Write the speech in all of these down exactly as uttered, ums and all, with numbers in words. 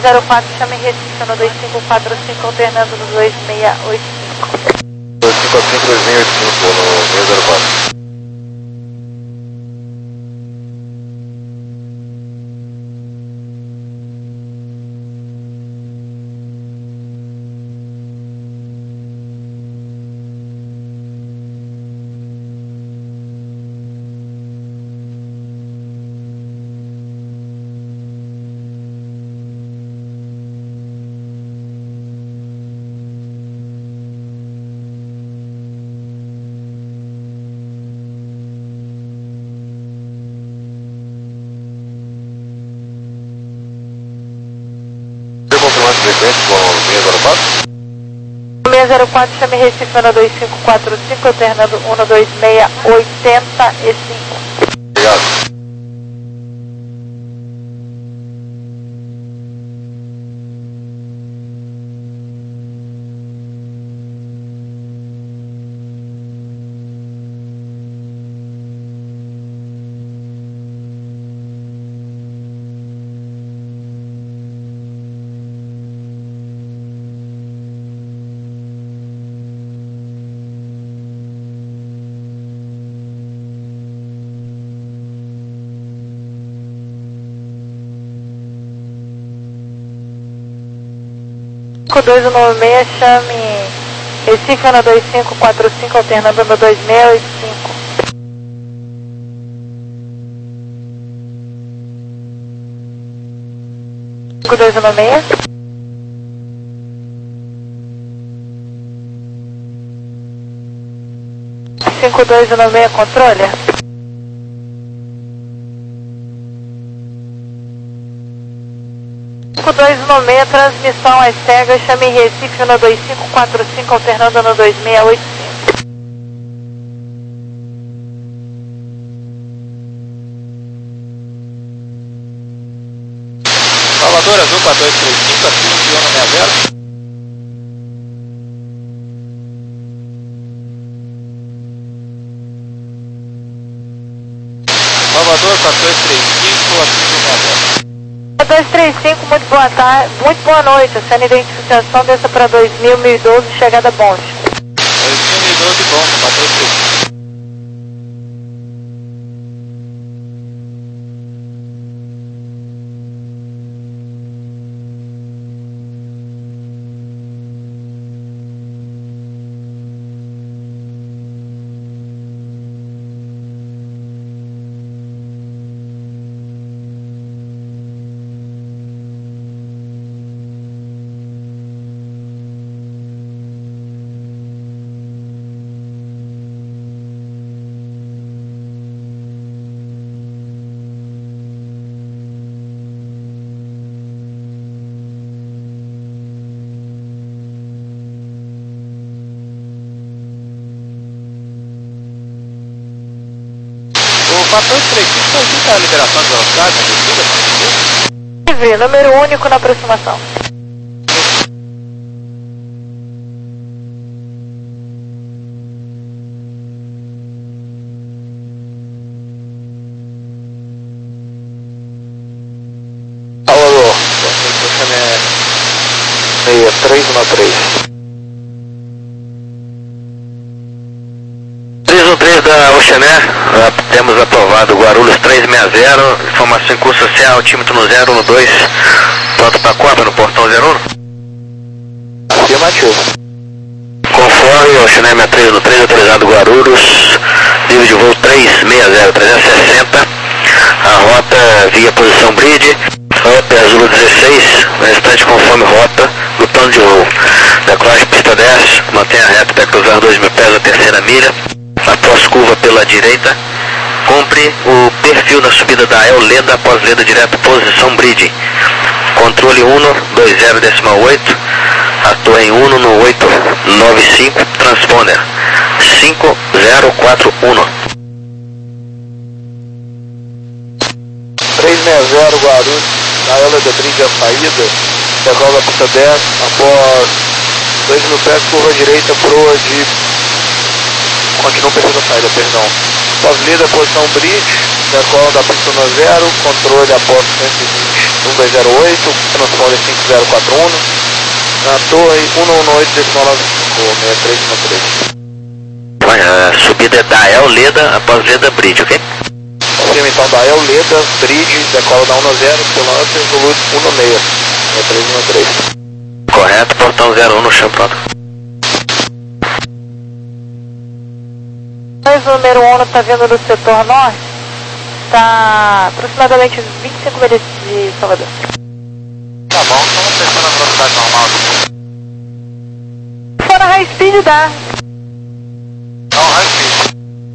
zero quatro, chame Recife no dois cinco quatro cinco, alternando no dois seis oito cinco. dois cinco quatro cinco, dois seis oito cinco, no seis zero quatro. seis zero quatro, chame Recife no dois cinco quatro cinco, alternando um dois seis oito cinco. Obrigado. cinco dois nove seis, chame Recife no dois cinco quatro cinco, alternando no dois seis oito cinco. cinco dois nove seis. cinco dois nove seis, controle. cinco dois nove seis, transmissão às cegas, chame Recife no dois cinco quatro cinco, alternando no dois seis oito cinco. Salvador Azul quatro dois três cinco, acima de Iona seis zero. Salvador quatro dois três cinco, acima de Iona seis zero. dois três cinco, muito boa tarde, muito boa noite. Sendo identificação, desça para dois mil, mil e doze, chegada Bons. dois mil, mil e doze, Bons, quatro dois três cinco. quatro dois três cinco, solicita a liberação de velocidade, Vive, número único na aproximação. Alô, seis três um três. três um três da Oceané, temos aprovado Guarulhos três seis zero, informação em curso social, altímetro no zero um dois, pronto para Copa no portão zero um. Afirmativo. Conforme Oceané sessenta e três no três, autorizado Guarulhos, nível de voo três seis zero, trezentos e sessenta, a rota via posição bridge, rota Zulu dezesseis, o restante conforme rota do plano de voo. Decolagem pista dez, mantenha reta até cruzar dois mil pés a terceira milha. Após curva pela direita, cumpre o perfil na subida da El Leda após Leda direto posição bridge. Controle um dois zero decimal oito, atua em um no oito nove cinco, transponder cinco zero quatro um. três seis zero Guarulhos, na El Leda bridge a saída, decola pista dez, após dois mil pés, curva direita, proa de... Continua o perfil da saída, perdão. Após lida, posição bridge, decola da pista no zero, controle após cento e vinte. um dois zero oito, transponder cinco zero quatro um, na torre um um oito, decimal seis três um três. A subida é da El Leda após Leda Bridge, ok? Confirma então da El Leda Bridge, decola da um zero, ambulância, Zulu um seis, três um três. Correto, portão zero um no chão, pronto. Mas o número um está vindo do setor norte, está aproximadamente vinte e cinco milhas de Salvador. Tá bom, estamos testando a velocidade normal. Fora high speed dá. Não, high speed.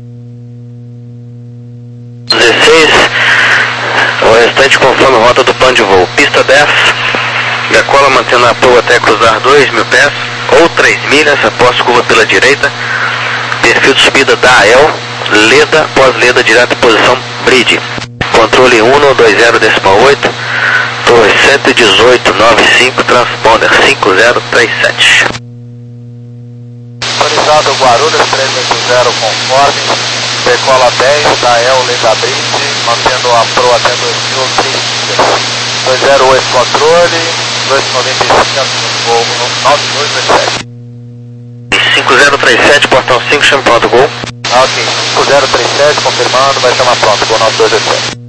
dezesseis, o restante conforme rota do plano de voo. Pista dez, decola mantendo a proa até cruzar dois mil pés ou três milhas após curva pela direita. Perfil de subida da A E L, Leda, pós-Leda, direto posição Bridge. Controle um dois zero decimal oito, torre cento e dezoito, nove cinco, transponder cinco zero três sete. Autorizado Guarulhos três oito zero conforme, decola dez da A E L, Leda Bridge, mantendo a proa até dois mil, três milhas. dois zero oito controle, dois noventa e cinco, voo nove dois dois sete. cinco zero três sete, portão cinco, chama pronto, gol. Ah, ok, cinco zero três sete, confirmando, vai chamar pronto, gol nove dois dois sete.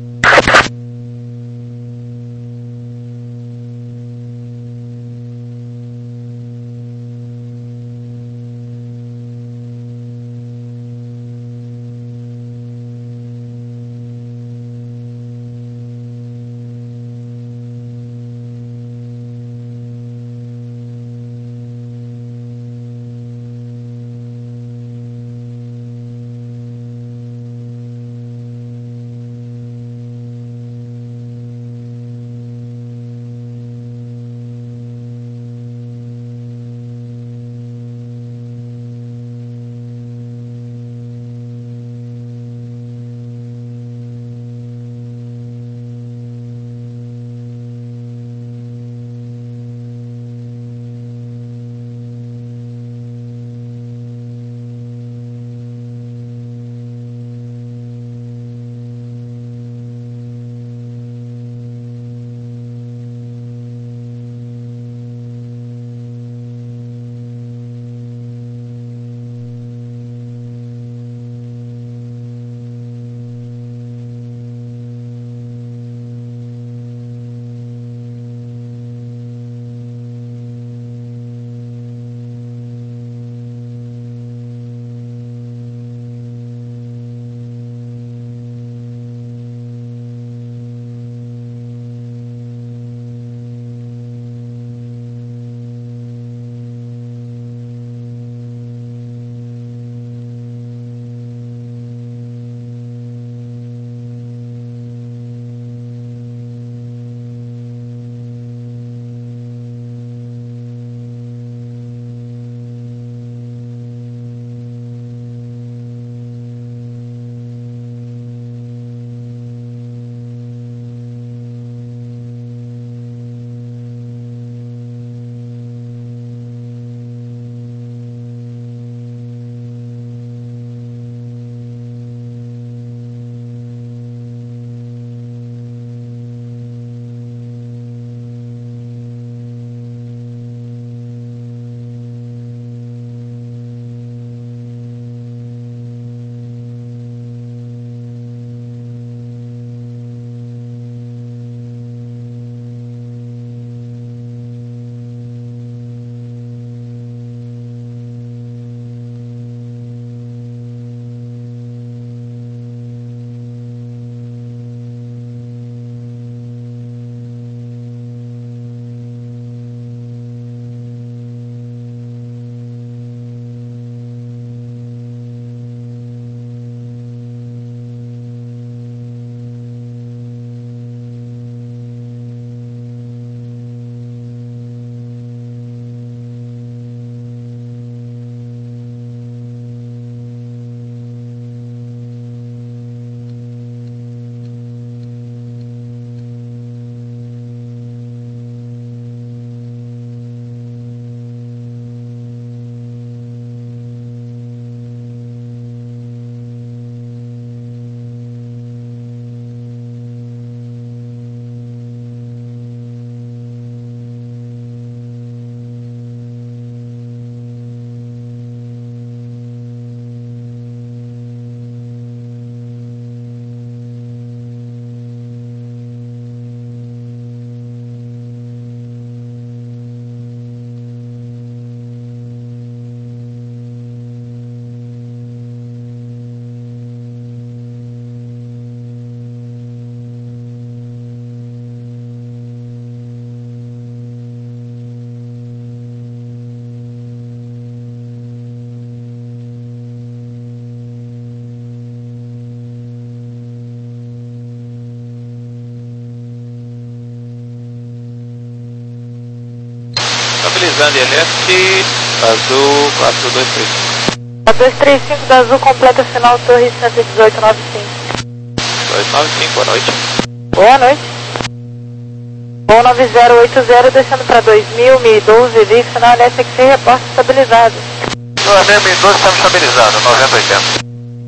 estabilizando I L S, Azul quatro dois três cinco. quatro dois três cinco da Azul, completa final, torre cento e dezoito, nove cinco. dois nove cinco, boa noite. Boa noite. Voo nove zero oito zero, descendo para dois mil, mil e doze, V I X na I L S X C, reporte estabilizado. dois mil, mil e doze estamos estabilizados, noventa oitenta.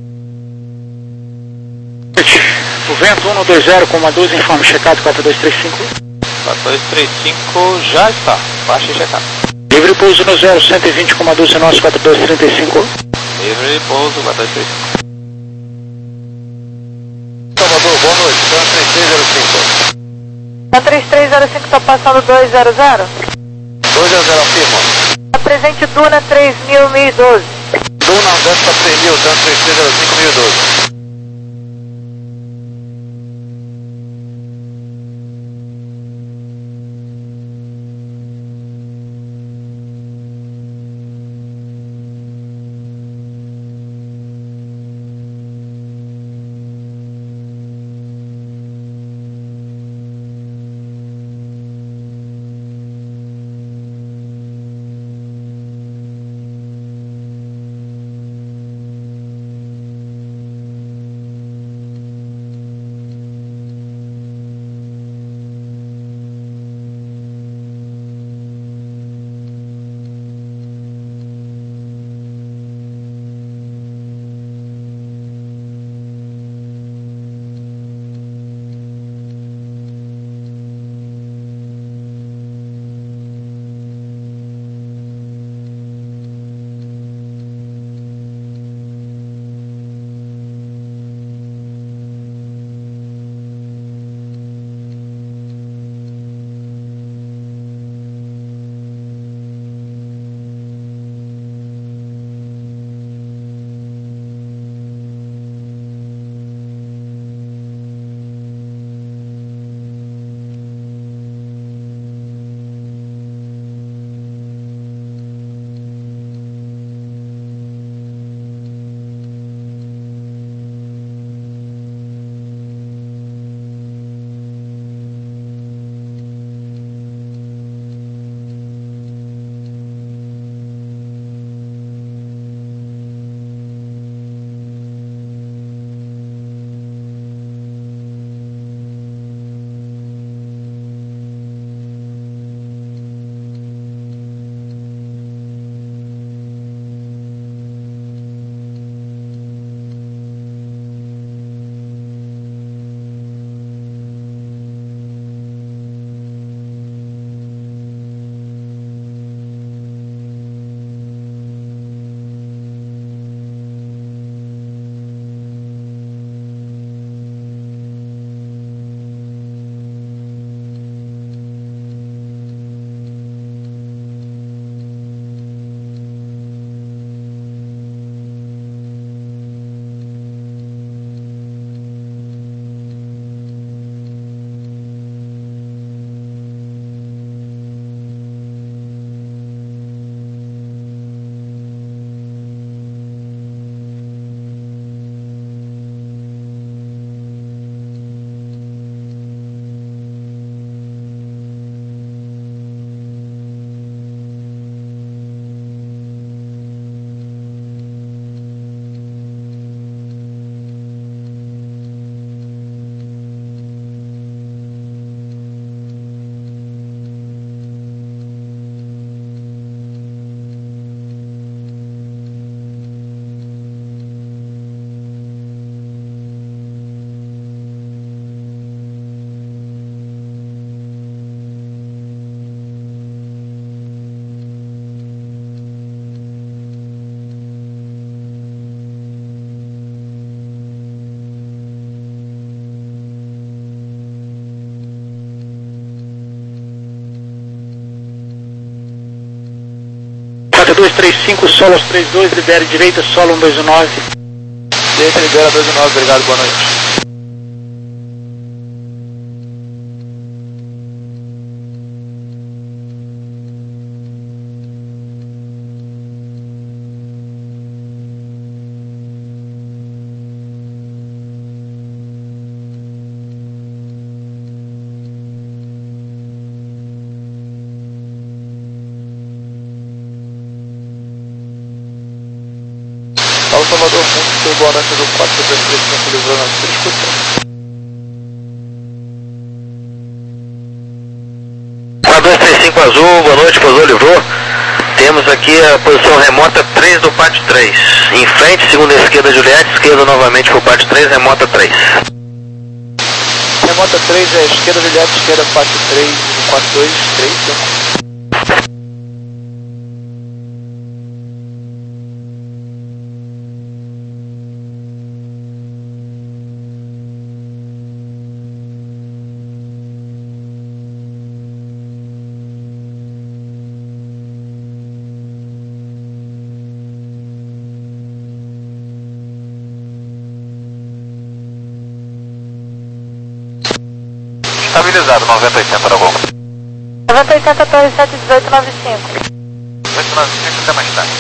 O vento um dois zero, comandante, informe checado quatro dois três cinco. quatro dois três cinco já está, baixa e checado. Livre pouso no zero, cento e vinte, comandante nosso quatro dois três cinco. Livre pouso, quatro dois três cinco. Salvador, boa noite, então três três zero cinco. Na três três zero cinco, está passando dois zero zero. dois zero zero, afirma. Apresente Duna três mil, mil e doze. Duna, desce para três mil, então três três zero cinco, mil e doze. quatro dois três cinco, solo três dois, libere direita, solo um dois nove. Direita, libera dois nove, obrigado, boa noite. Azul, boa noite, Azul quatro dois três cinco, livrou na sua escuta. quatro dois três cinco Azul, boa noite, Azul, livrou. Temos aqui a posição remota três do pátio três. Em frente, segunda esquerda, Juliette, esquerda novamente para o pátio três, remota três. Remota três é esquerda, Juliette, esquerda, pátio três, quatro dois três cinco. Estabilizado, noventa oitenta da Gol. noventa oitenta, Torre sete dezoito noventa e cinco. oito nove cinco, até mais tarde.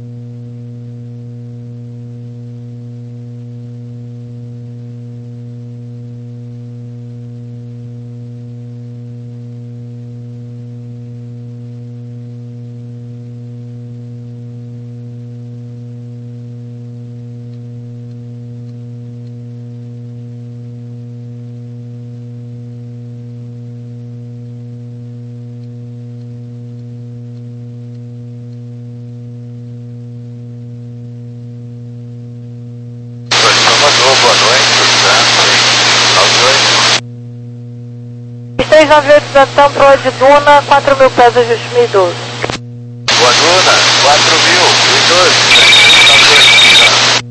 Boa noite, três nove oito Zantão, proa de Duna, quatro mil pés, ajuste mil e doze. Boa Duna, quatro mil e doze.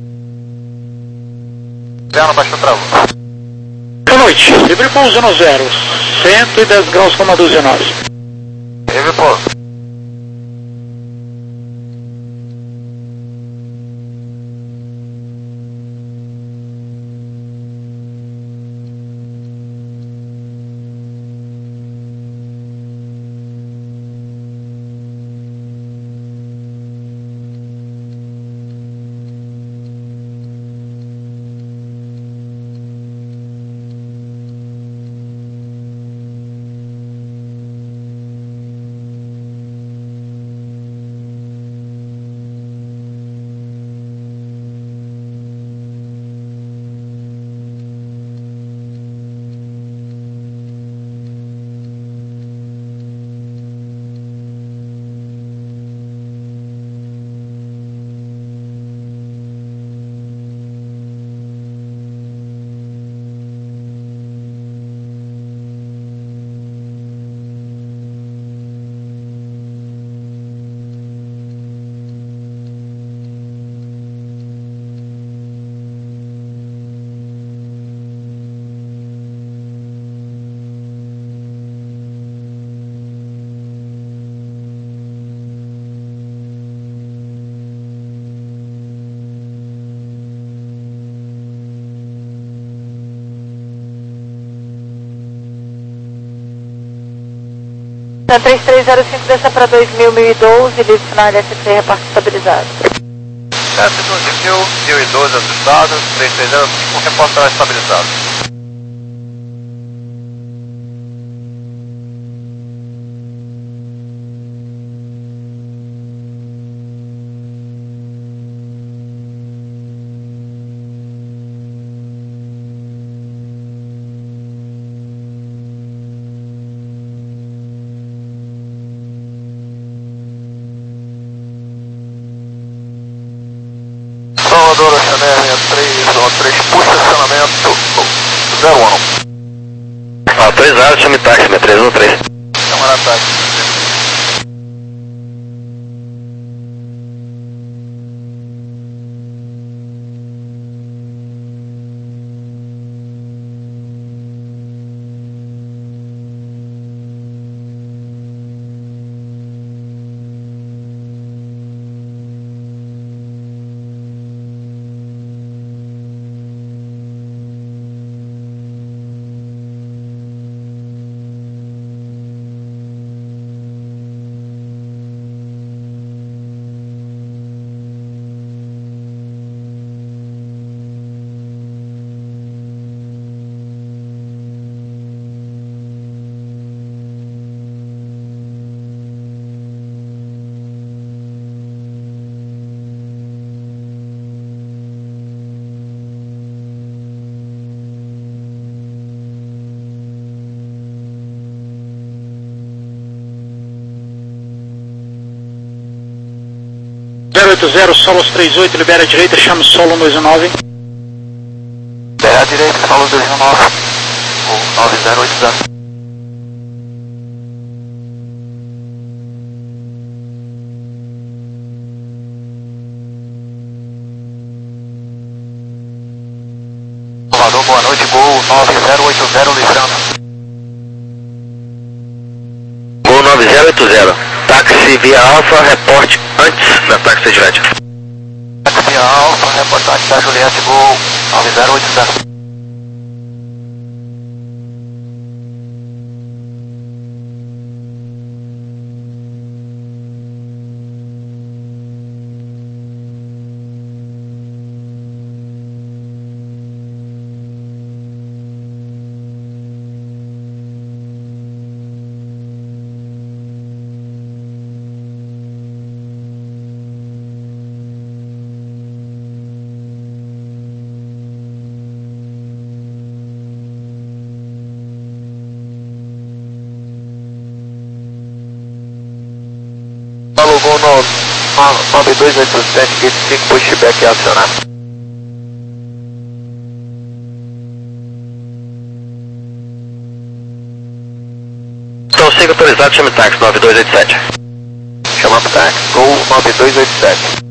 Inverno, baixou travo. Boa noite, livre pouso no zero, cento e dez graus, coma doze nós. Livre pouso. três três zero cinco, desça para dois mil, mil e doze, livre sinal L S C, reparto estabilizado. sete doze mil, mil e doze assustado, três três zero cinco, reporte estabilizado. Salvador, Chanel três três, puxa acionamento zero um. Ah, três áreas, chame táxi, minha três um três. Chamar táxi. zero oito zero, Solos trinta e oito, libera a direita, chama solo um dois nove. Libera a direita, solo um dois nove. O nove zero oito zero. Salvador, boa noite, Gol nove zero oito zero, livrando. Gol nove zero oito zero. Táxi via Alfa, reporte antes da táxi Juliette. Táxi via Alfa, reporte antes da Juliette, Gol nove zero oito zero. Falou, Gol nove dois oito sete, gate cinco, pushback acionar. Então cinco autorizado, chame táxi nove dois oito sete. Chamamos táxi, Gol nove dois oito sete.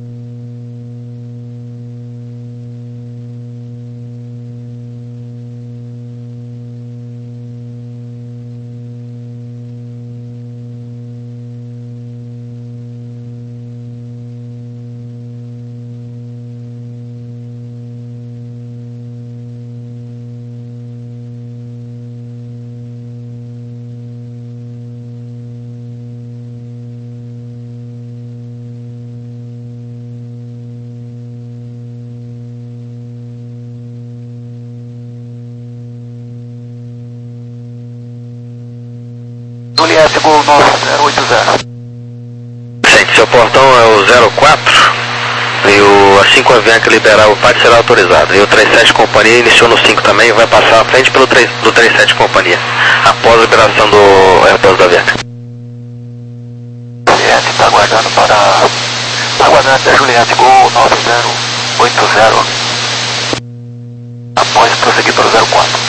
Juliette, Gol nove zero oito zero. Gente, seu portão é o zero quatro e o assim que o avião que liberar o P A D será autorizado. E o trinta e sete Companhia iniciou no cinco também e vai passar à frente pelo três, do trinta e sete Companhia, após a liberação do aeroporto da Avianca. Juliette está aguardando para... Está aguardando até Juliette, Gol nove zero oito zero. Após prosseguir para o zero quatro.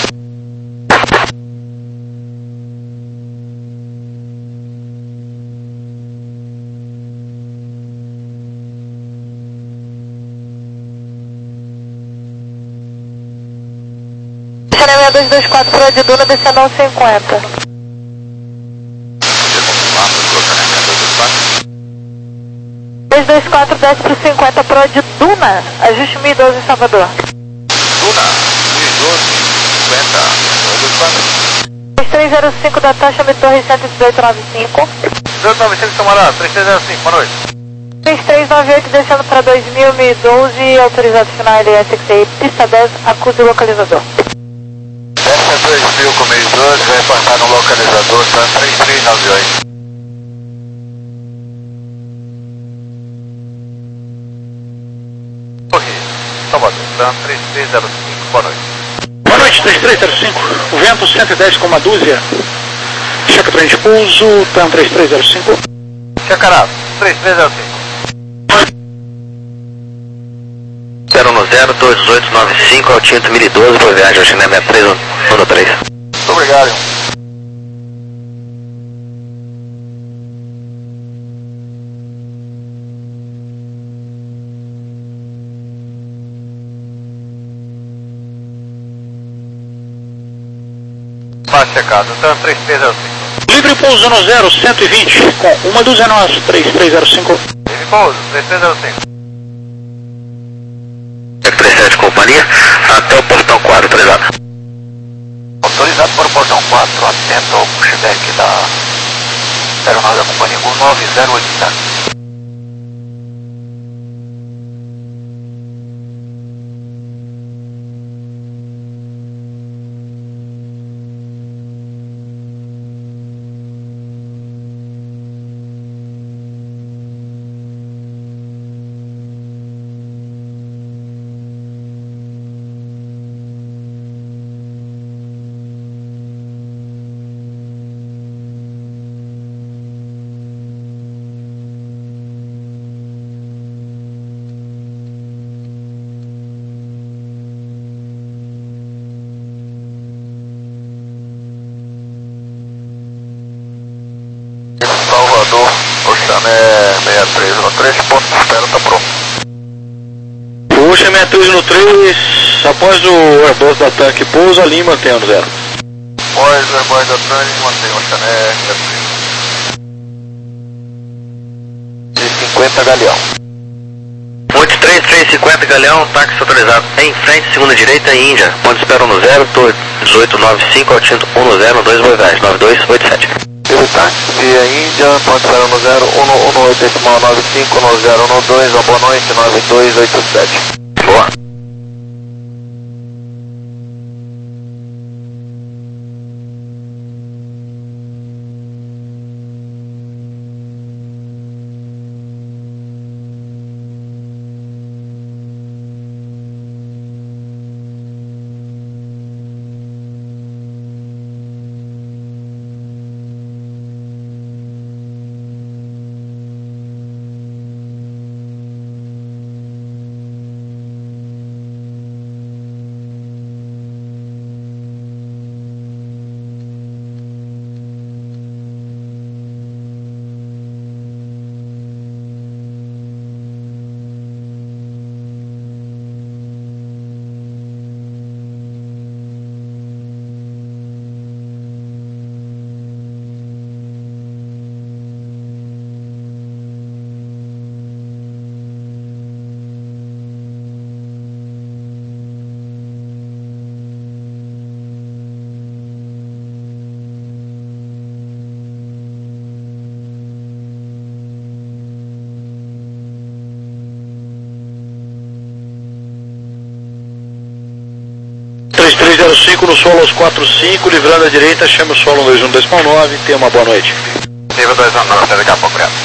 seis dois dois quatro para de Duna, descendo ao cinquenta. dois dois quatro desce para o cinquenta para de Duna, ajuste mil e doze em Salvador. Duna, mil e doze, cinquenta, dois dois quatro. três três zero cinco da taxa, me torre cento e dezoito noventa e cinco. dezoito noventa e cinco, camarada, três três zero cinco, boa noite. três três nove oito descendo para dois mil, mil e doze, autorizado final L S X I, pista dez, acuse o localizador. Desce dois mil com mil e doze, vai passar no localizador, tá três três nove oito. Salvador, tá três três zero cinco, boa noite. Boa noite, três três zero cinco, o vento cento e dez com uma dúzia. Checa trem de pouso, TAM três três zero cinco. Checarado, três três zero cinco. zero um zero dois oito nove cinco, Altinto mil e doze, por viagem ao China sessenta e três um três. Muito obrigado, irmão. Faz checado, TAM três três zero cinco. Livre pouso no zero, cento e vinte, com uma dúzia nossa, três três zero cinco. Livre pouso, três três zero cinco. trinta e sete Companhia, até o portão quatro, autorizado. Autorizado para o portão quatro, atento ao pushback da aeronave da companhia Gol nove zero oito zero. Oxané seis três um três, ponto de espera tá pronto. Puxa seis três um três, após o Airbus da tanque pousa, Lima mantendo zero. Após o Airbus da tanque, mantém Oxané seis três um. cinquenta Galeão. oito três três cinquenta Galeão, táxi autorizado em frente, segunda direita, Índia. Ponto de espera no zero, dezoito nove cinco, altindo um no zero, dois Boivage, nove dois oito sete. Teve táxi via Índia, ponto de espera no zero, um no oito decimal nove cinco, no zero no dois, boa noite, nove dois oito sete. Boa. três três zero cinco no solo aos quatro cinco, livrando a direita, chama o solo dois um decimal nove, tenha uma boa noite. Nível dois um nove, daqui a pouco, obrigado.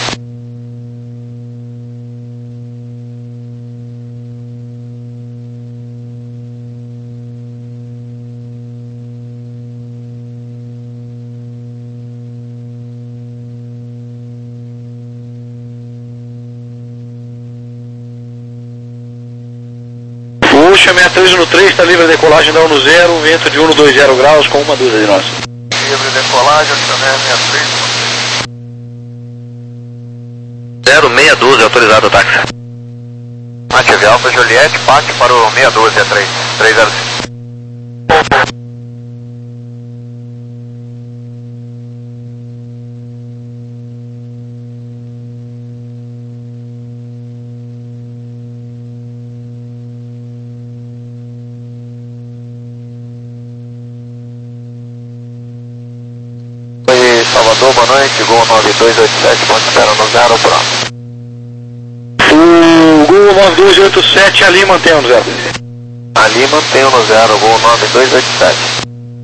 Puxa seis três um três, está livre a decolagem da um no zero, vento de um no dois zero graus com uma dúzia de nós. Livre decolagem, Oxané seis três um três. zero meia dúzia, autorizado o táxi. Ative Alfa Juliette, parte para o meia dúzia, três três zero cinco. Salvador, boa noite, Gol nove dois oito sete, ponto de espera no zero, pronto. O Gol nove dois oito sete, ali mantém no zero. Ali mantém no zero, Gol nove dois oito sete.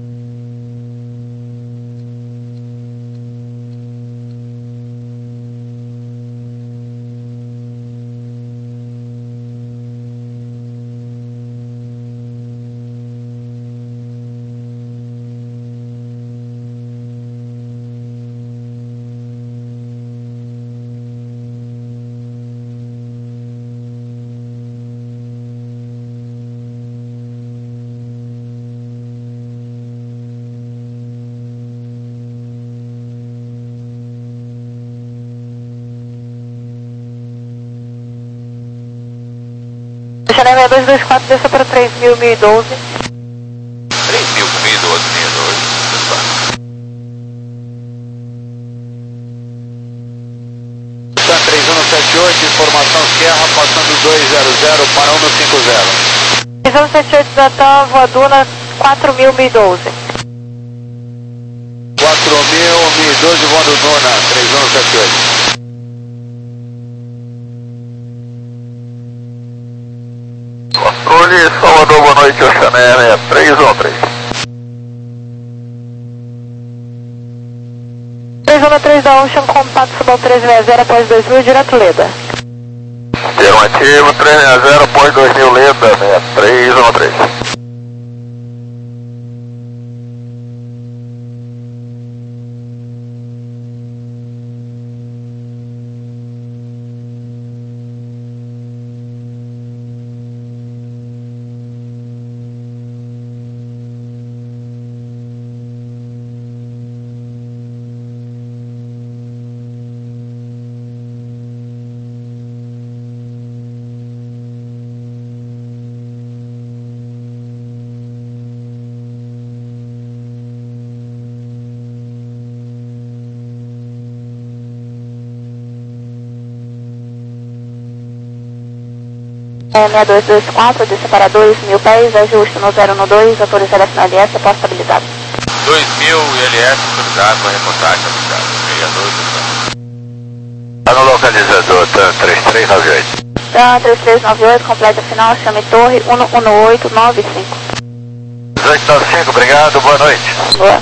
Oxané seis dois dois quatro, desça para três mil, mil e doze. três mil, mil e doze, mil e doze, três um sete oito, informação Sierra, passando dois zero zero para um no cinco zero. três um sete oito da TAM, voaduna quatro mil, mil e doze. quatro mil, mil e doze, voando Duna, três um sete oito. Controle Salvador, boa noite, Oxané três um três. três um três da Ocean, contato Subal três seis zero após dois mil, direto Leda. Ter um ativo, três seis zero após dois mil, Leda, três um três. É seis dois dois quatro, desce para dois mil pés, ajuste no zero no dois, autorizado a final L S, aposta habilitado. dois mil L S autorizado para reportagem, habilitado. seis dois dois quatro. Tá no localizador, TAM três três nove oito. TAM três três nove oito, completa final, chame torre um um oito nove cinco. dezoito nove cinco, obrigado, boa noite. Boa.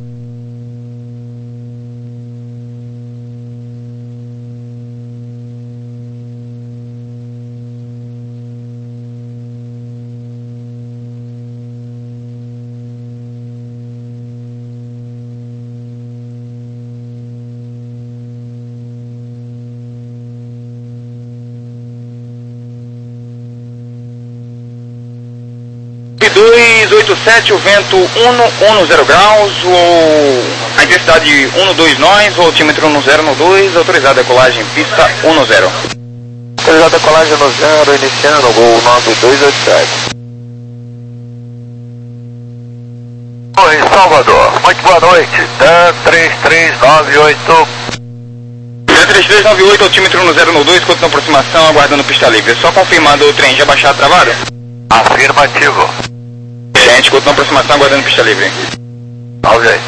dois oito sete, o vento um zero graus, o, a intensidade um dois nós, o altímetro um zero no dois, autorizada a decolagem pista um zero. Autorizada a decolagem no zero, iniciando o gol nove dois oito sete. Oi, Salvador, muito boa noite, TAM três três nove oito. TAM três três nove oito, altímetro um zero no dois, continua aproximação, aguardando pista livre. Só confirmando o trem já baixar a travada? Afirmativo. Gente, continua aproximação, aguardando pista livre. Ok.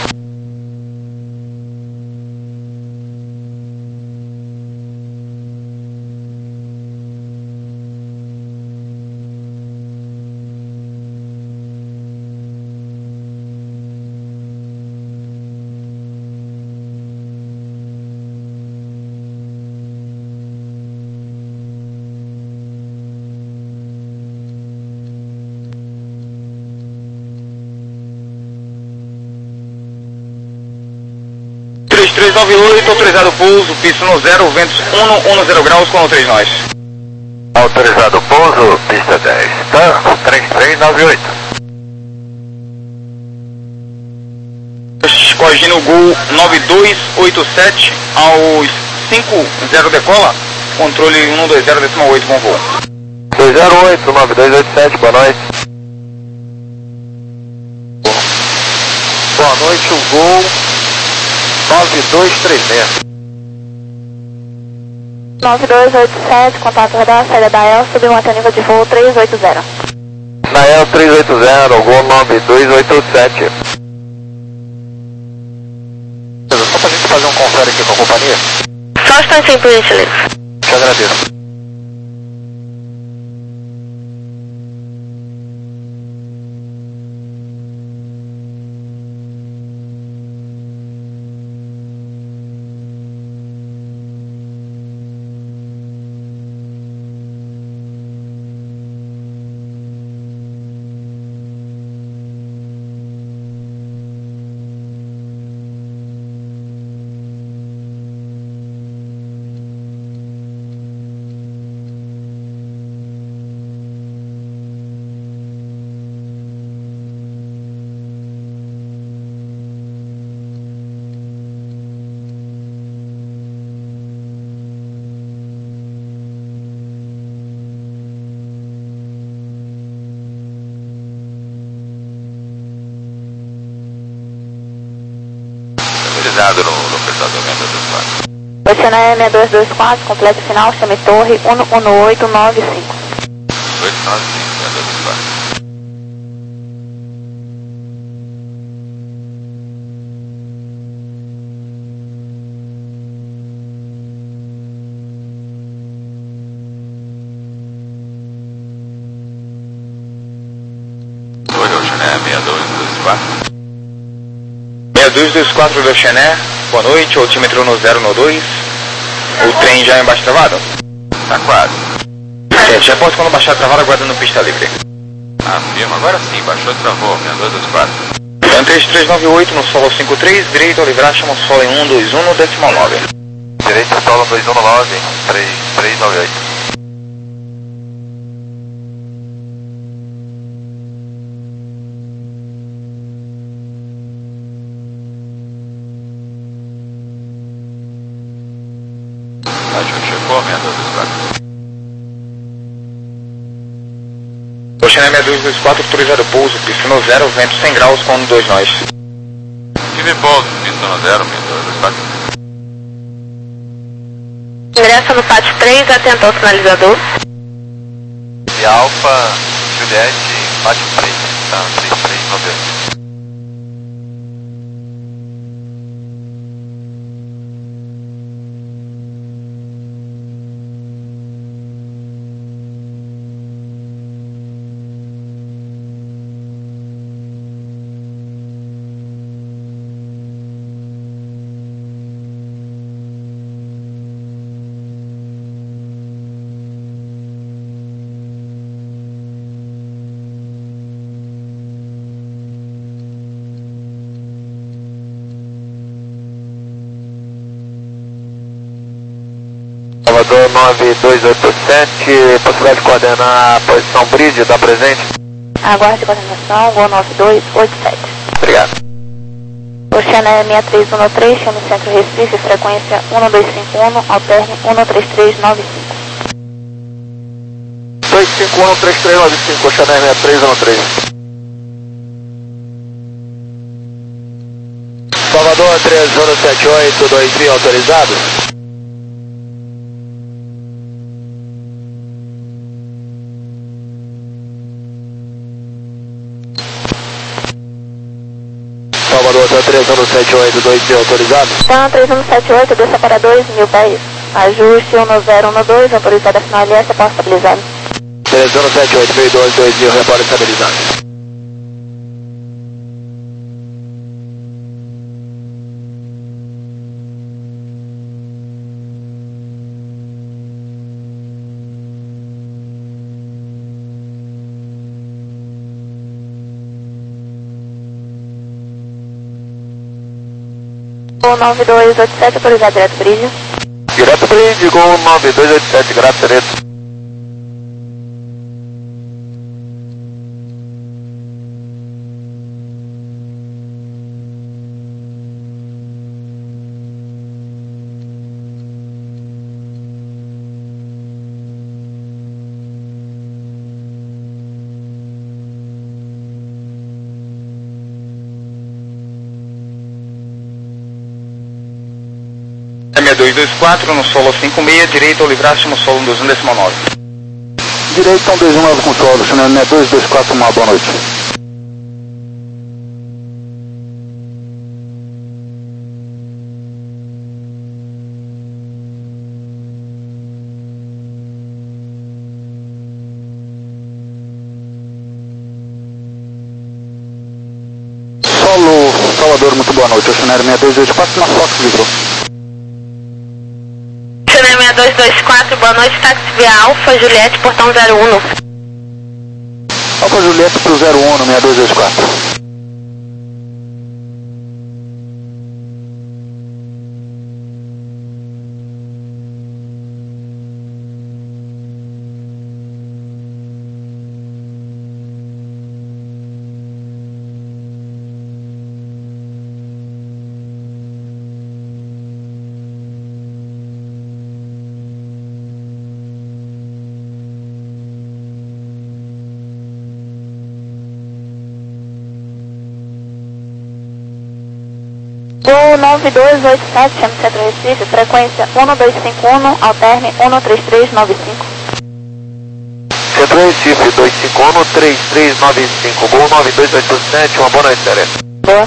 três três nove oito, autorizado pouso, pista no zero, ventos um zero graus com três nós. Autorizado pouso, pista dez, TAM três três nove oito. Corrigindo o gol nove dois oito sete aos cinco zero decola, controle um dois zero decimal oito com voo. dois zero oito, nove dois oito sete, boa noite. Boa noite, o gol nove dois três seis. nove dois oito sete, contato radar, saída da E L, submantém nível de voo três oito zero. Na E L três oito zero, gol nove dois oito sete. Só pra gente fazer um confere aqui com a companhia? Só um instantinho, por gentileza. Te agradeço. No localizador seis dois dois quatro. Oceanária seis dois dois quatro, completo final, chame torre um um oito nove cinco. oito nove cinco, seis dois dois quatro. Oi, Oceanária seis dois dois quatro. seis dois dois quatro do Oceané, boa noite, altímetro no zero no dois, o trem já é embaixo travado? Tá quase. Certo, já posso quando baixar a travada, aguardando pista livre. Afirma, agora sim, baixou e travou, seis dois dois quatro. TAM três três nove oito no solo cinco três, direito ao livrar, chama solo em um dois um no decimal nove. Direito solo dois um nove, três três nove oito. Chegou, seis dois dois quatro. Oceané seis dois dois quatro, autorizado pouso, pista no zero, vento cem graus com um dois nós. Tive pouso, pista no zero, seis dois dois quatro. Ingressa no pátio três, atento ao sinalizador. nove Alfa, Juliette, bate três, tá, três três nove. Salvador nove dois oito sete, possibilidade de coordenar a posição bridge, dá presente? Aguarde coordenação, Gol nove dois oito sete. Obrigado. Oceané seis três um três, chame Centro Recife, frequência um dois cinco um, alterne um três três nove cinco. dois cinco um três três nove cinco, Oceané seis três um três. Salvador três um sete oito, dois mil autorizado? Salvador três um sete oito, dois mil autorizado? Então, três um sete oito, desça para dois mil pés. Ajuste um zero um dois, autorizado a final L S, posto estabilizado. três um sete oito, mil e dois, dois mil, reparo estabilizado. Gol nove dois oito sete, autorizado direto bridge. Direto bridge, Gol nove dois oito sete, grato direto. seis dois dois quatro no solo cinco seis, direito ao livrássimo solo um dois um decimal nove. Direito um dois um nove com solo, Channel dois dois quatro, uma boa noite. Solo Salvador, muito boa noite, Channel seis dois dois quatro, na Fox livrou. seis dois dois quatro, boa noite, táxi via Alfa, Juliette, portão zero um. Alfa Juliette pro zero um no seis dois dois quatro. Gol nove dois oito sete, chame Centro Recife, frequência um dois cinco um, alterne um três três nove cinco. Centro Recife, dois cinco um, três três nove cinco, Gol nove dois oito sete, uma boa noite, Tereza. Boa.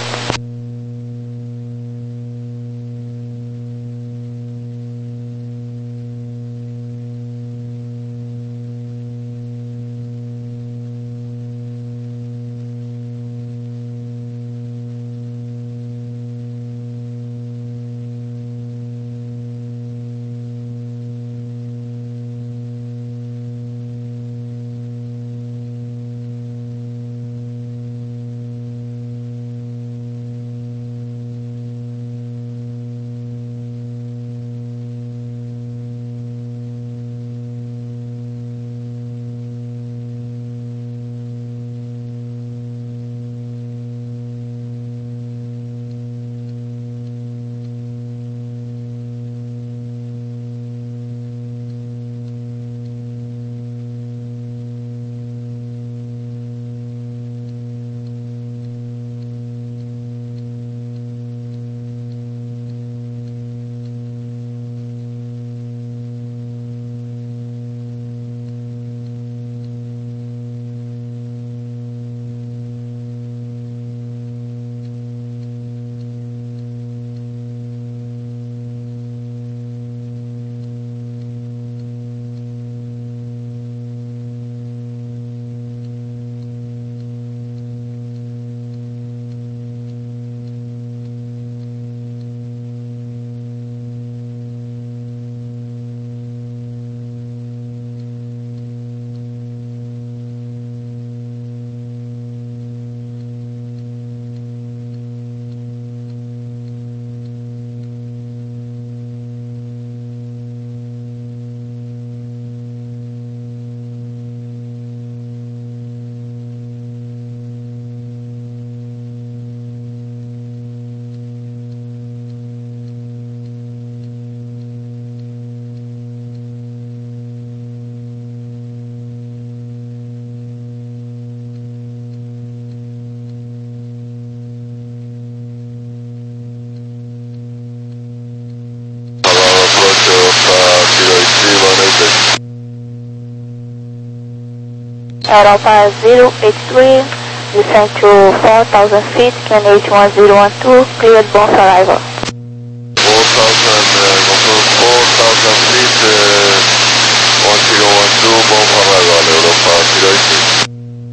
Europa zero eight three, descend to four thousand feet, K N H one zero one two, cleared bounce arrival. four thousand, uh, confirm four thousand feet, uh, one zero one two, bounce arrival, Europa zero eight three.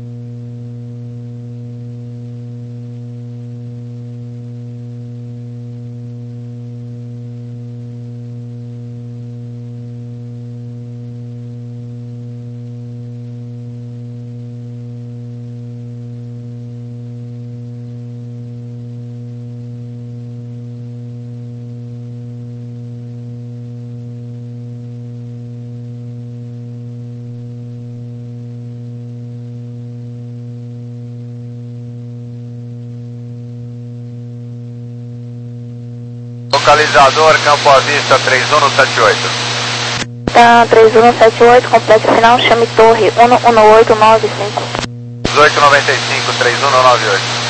Localizador, campo à vista, três um sete oito. Tá, três um sete oito, complete final, chame torre um um oito nove cinco. dezoito noventa e cinco, três um nove oito.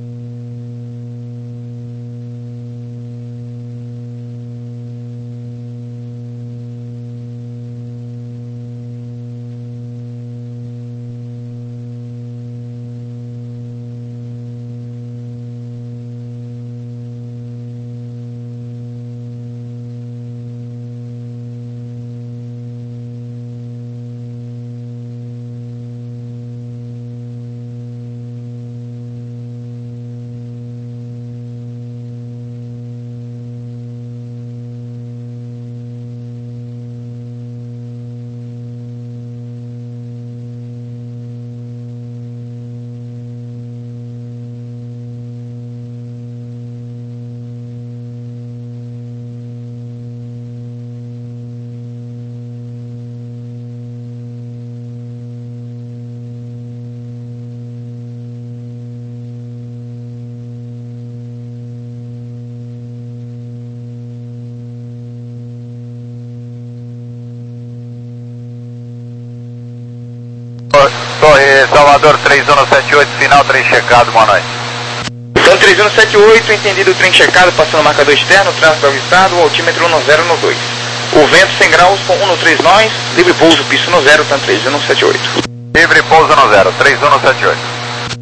Torre Salvador três um sete oito, final, trem checado, boa noite. Então três um sete oito, entendido o trem checado, passando o marcador externo, tráfego avistado, altímetro um zero um dois. O vento cem graus com um três nós, livre pouso, pista no zero, tanto três um sete oito. Livre pouso no zero, três um sete oito.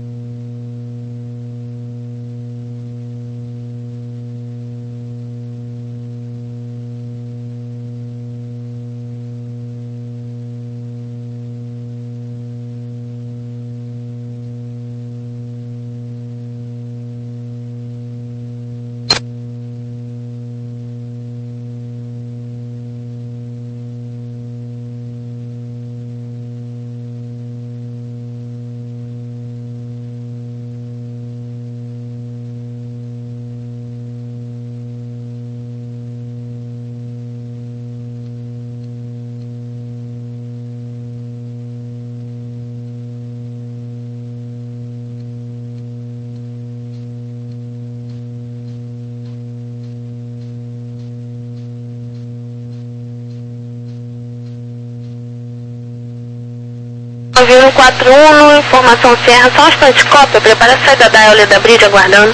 nove um quatro um, informação Serra, só um instante, cópia, prepara a saída da Eole da Bridge, aguardando.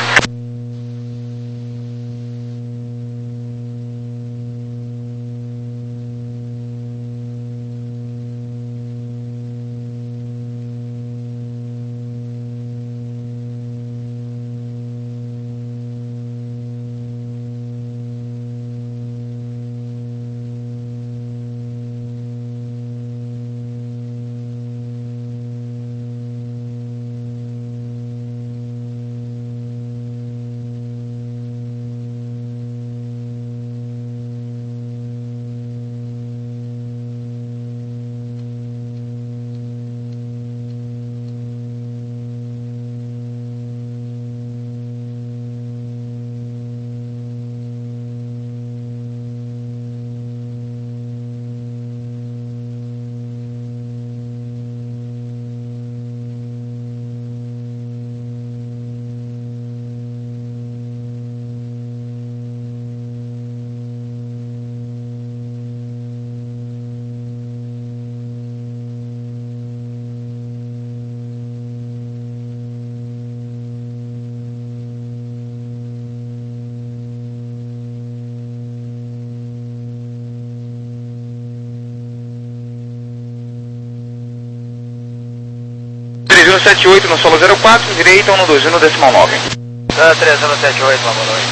sete oito no solo zero quatro, direita um dois um no decimal nove. Santa Teresa no sete oito, boa noite.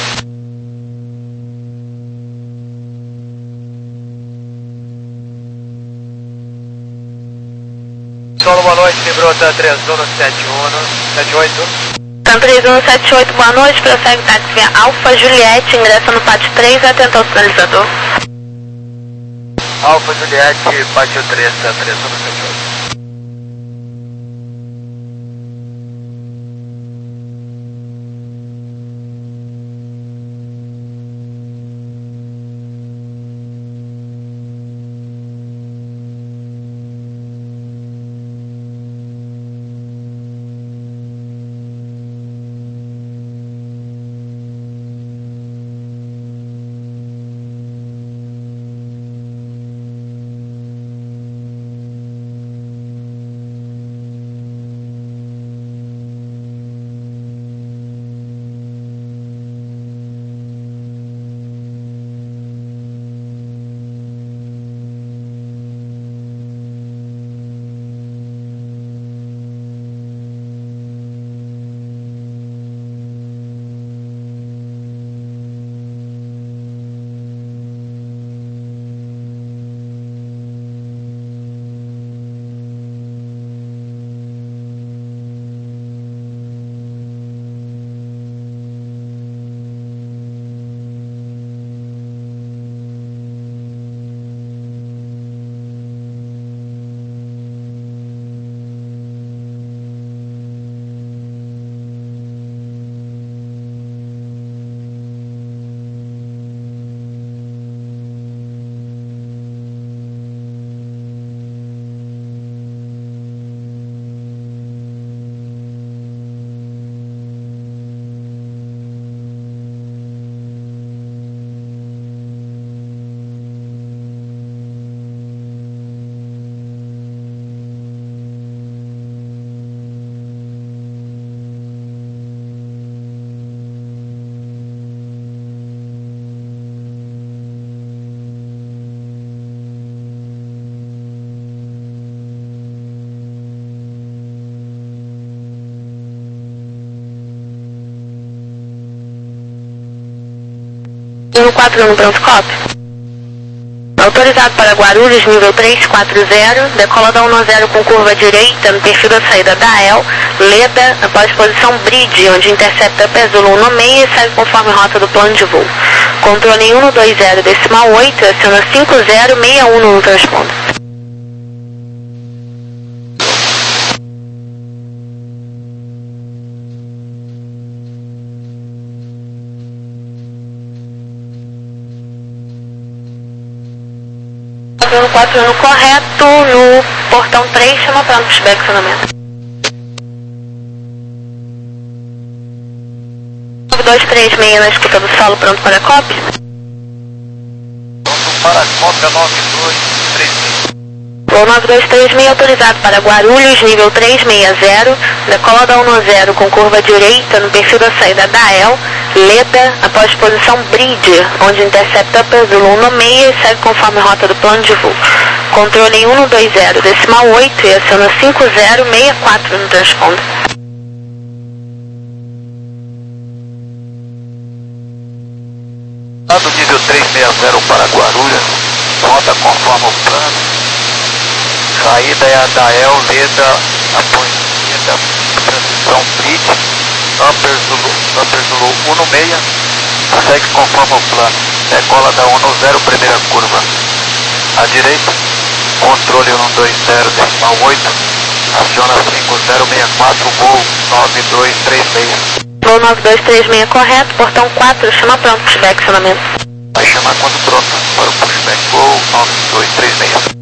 Solo, boa noite, livrou Santa Teresa no sete um, sete oito. Santa Teresa no sete oito, boa noite, prossegue táxi via Alfa Juliette, ingressa no pátio três, atento ao sinalizador. Alfa Juliette, pátio três, Santa Teresa no sete oito. um quatro um no Bronscop. Autorizado para Guarulhos, nível três quatro zero, decola da um zero com curva direita no perfil da saída da A E L, Leda, após posição Bridge, onde intercepta P Zulu um seis e segue conforme rota do plano de voo. Controle um dois zero, decimal oito, aciona cinco zero seis um no transponder. um quatro um correto, no portão três, chama para pushback acionamento. nove dois três seis na escuta do solo, pronto para cópia. Pronto para cópia nove dois três seis. Voo nove dois três seis autorizado para Guarulhos, nível três seis zero, decola da um zero com curva direita no perfil da saída da A E L, Leda, após posição Bridge, onde intercepta P Zulu um seis e segue conforme rota do plano de voo. Controle um dois zero, decimal oito e aciona cinco zero seis quatro no transponder. Do nível três seis zero para Guarulhos, rota conforme o plano. Saída é a da A E L, Leda, após Leda, transição Bridge, Upper Zulu, Upper Zulu um seis, segue conforme o plano. Decola da um zero, primeira curva. À direita, controle um dois zero, decimal oito, aciona cinco zero seis quatro, voo nove dois três seis. Voo nove dois três seis correto, portão quatro, chama pronto, pushback acionamento. Vai chamar quando pronto para o pushback, voo nove dois três seis.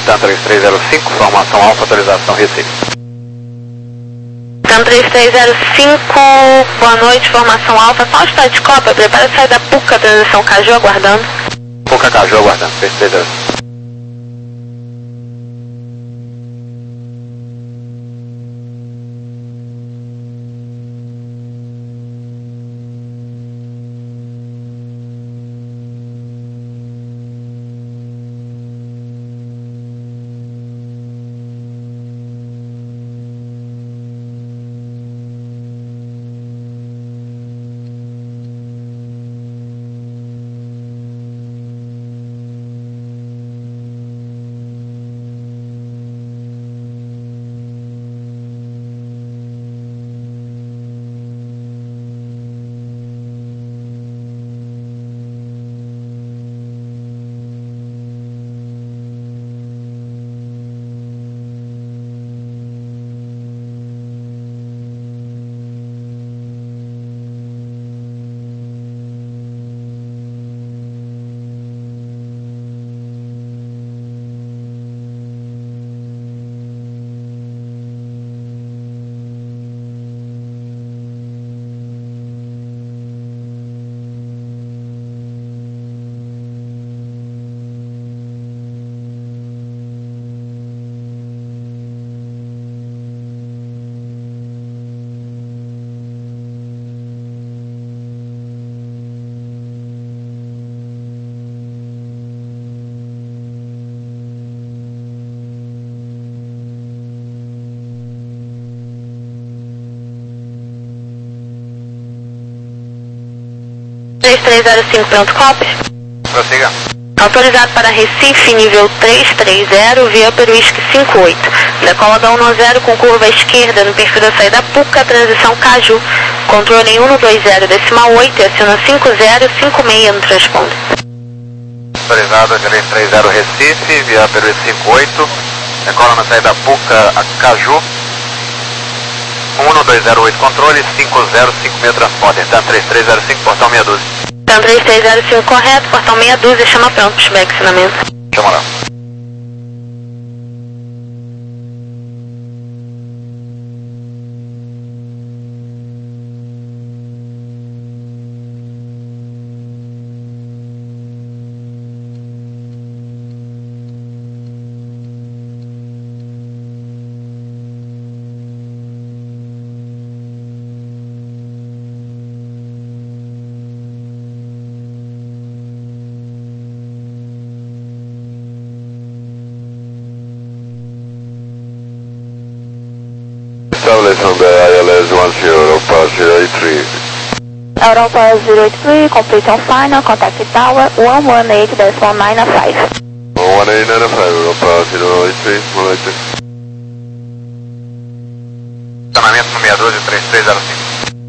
TAM três três zero cinco, formação alfa, autorização Recife. TAM três três zero cinco, boa noite, formação alfa, só está de Copa, prepara sair da Puca, transição Caju, aguardando. Puca Caju, aguardando, três três zero cinco. três três zero cinco, pronto, copy. Prossiga. Autorizado para Recife, nível três três zero, via pelo Whisky cinco oito. Decola da um zero com curva à esquerda no perfil da saída Puca, transição Caju. Controle em um dois zero, decimal oito e aciona cinco zero cinco seis no transponder. Autorizado três três zero Recife, via pelo cinco oito. Decola na saída Puca a Caju. um dois zero oito controle, cinco zero cinco seis transponder. TAM três três zero cinco, portão meia dúzia. TAM três três zero cinco correto, portão meia dúzia, chama pronto, pushback, ensinamento. Chama lá. Establish on the I L S one zero, Europa zero eight three. Europa zero eight three, complete on final, contact tower one one eight decimal nine five. one eight nine five, Europa zero eight three, one eight three. Estacionamento no meia dúzia, três três zero cinco.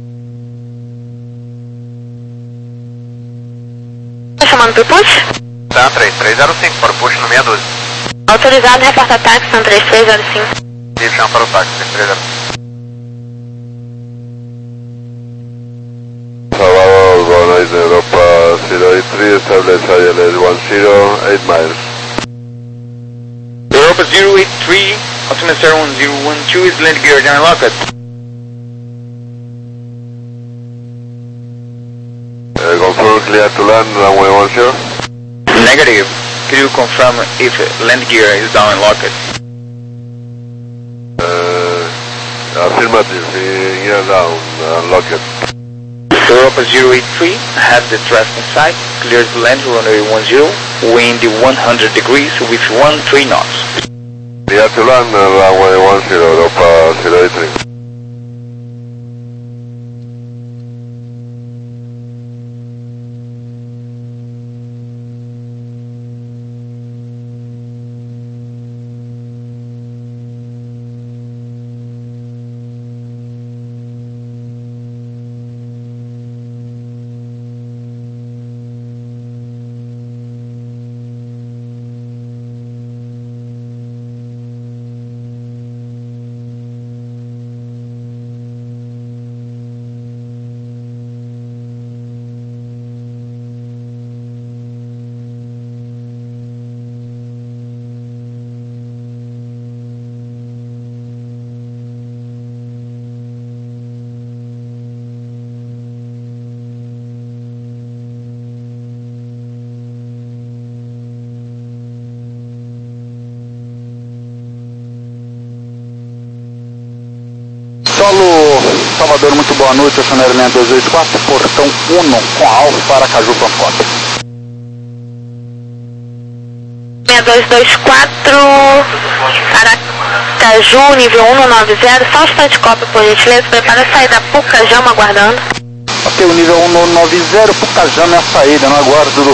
Tá chamando pro push? TAM três três zero cinco, para o push no meia dúzia. Autorizado, reporta táxi, TAM três três zero cinco. E chama para o táxi, três três zero cinco. Salvador, boa noite, Europa zero eight three, establish I L S one zero, eight miles. Europa zero eight three, Altimeter zero one zero one two is land gear down locked. Uh, confirm clear to land, runway one zero. Negative. Can you confirm if land gear is down and locked? Uh, affirmative, gear down, unlocked. Europa zero eight three, have the traffic in sight, clears the land runway one zero, wind one hundred degrees with one three knots. Clear to land, runway one zero, Europa zero eight three. Salvador, muito boa noite, Oceanário seis dois oito quatro, portão um com Alfa, Aracaju, ponto com. seis dois dois quatro, Aracaju, nível um nove zero, só um instante cópia, por gentileza, prepara a saída Pucajama, aguardando. Ok, o nível um nove zero, Pucajama é a saída, no aguardo do